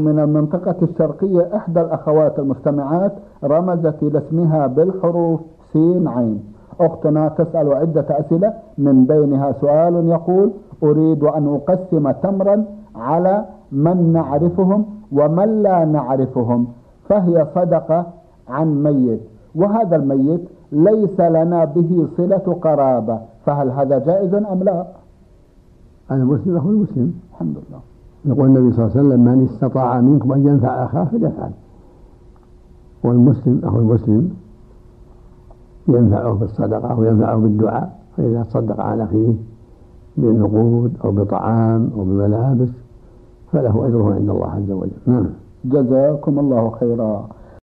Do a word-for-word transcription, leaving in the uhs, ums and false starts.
من المنطقة الشرقية إحدى الأخوات المستمعات رمزت إلى اسمها بالحروف سين عين. أختنا تسأل عدة أسئلة، من بينها سؤال يقول: أريد أن أقسم تمرا على من نعرفهم ومن لا نعرفهم، فهي صدقة عن ميت، وهذا الميت ليس لنا به صلة قرابة، فهل هذا جائز أم لا؟ هذا مسلم أخو المسلم. الحمد لله. يقول النبي صلى الله عليه وسلم: من استطاع منكم أن ينفع أخاه فليفعل. والمسلم أخو المسلم ينفعه بالصدقة وينفعه بالدعاء، فإذا تصدق على أخيه بالنقود أو بطعام أو بملابس فله أجره عند الله عز وجل. جزاكم الله خيرا.